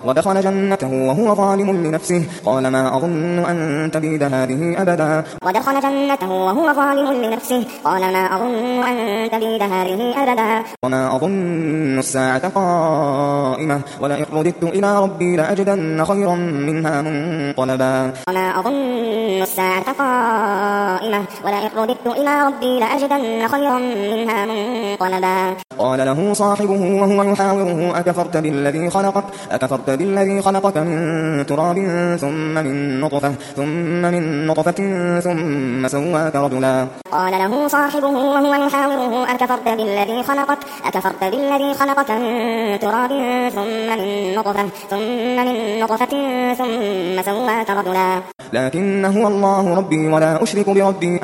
ودخل جنته وهو ظالم لنفسه قال ما أظن أن تبيد هذه أبدا. ودخل جنته وهو ظالم لنفسه قال ما أظن أن تبيد هذه أبدا. وما أظن الساعة قائمة ولئن رددت إلى ربي لأجدن خيرا منها منقلبا. وما أظن الساعة قائمة ولئن رددت إلى ربي لأجدن خيرا منها منقلبا. قال له صاحبه وهو يحاوره أكفرت بالذي خلقك من تراب ثم من نطفة ثم سواك رجلا. قال له صاحبه وهو يحاوره أكفرت بالذي خلقك من تراب ثم من نطفة ثم سواك رجلا. لكن هو الله ربي ولا أشرك بربي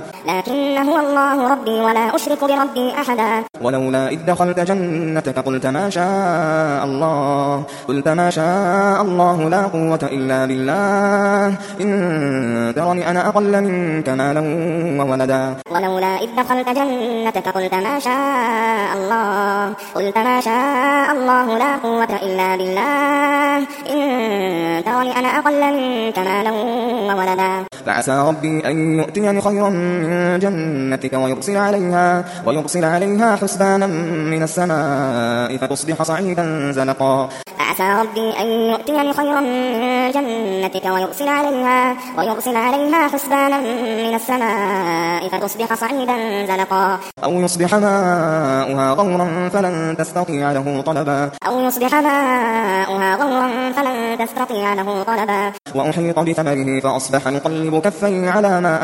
أحدا. ولولا إذ دخلت جنتك قلت ما شاء الله لا قوة إلا بالله إن ترني أنا أقل منك مالا وولدا. ولولا إذ دخلت جنتك قلت ما شاء الله لا قوة إلا بالله إن ترني أنا أقل منك مالا وولدا. فعسى ربي أن يؤتيني خيرا من جنتك ويرسل عليها حسبانا من السماء فتصبح صعيدا زلقا. فعسى ربي أن يؤتيني خيرا من جنتك ويرسل عليها حسبانا من السماء فتصبح صعيدا زلقا. أو يصبح ماؤها غورا فلن تستطيع له طلبا. وأحيط بثمره فأصبح يقلب كفيه على ما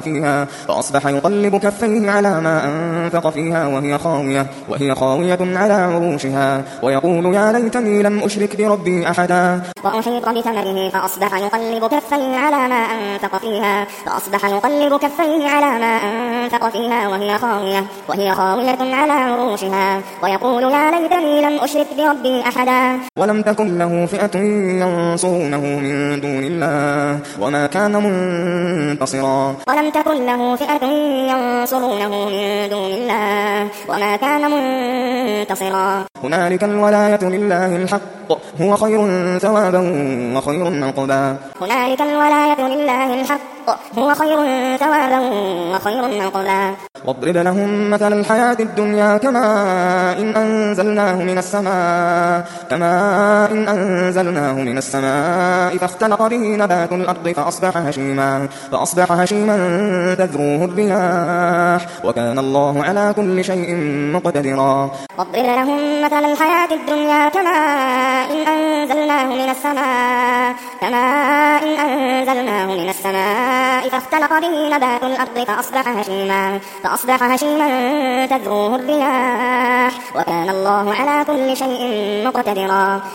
أنفق فيها وهي خاوية على عروشها ويقول يا ليتني لم أشرك بربي أحدا. وأحيط بثمره فأصبح يقلب كفيه على ما أنفق فيها وهي خاوية على عروشها ويقول يا ليتني لم أشرك بربي أحدا. ولم تكن له فئة ينصرونه من دون الله وما كان منتصرا. هنالك الولاية لله الحق هو خير ثوابا وخير عقبا. واضرب لهم مثل الحياة الدنيا كماء إن أنزلناه من السماء فاختلط به نبات الأرض فأصبح هشيما تذروه الرياح وكان الله على كل شيء مقتدرا. واضرب لهم مثل الحياة الدنيا كماء إن أنزلناه من السماء فاختلط به نبات الأرض فأصبح هشيما تذروه الرياح وكان الله على كل شيء مقتدرا.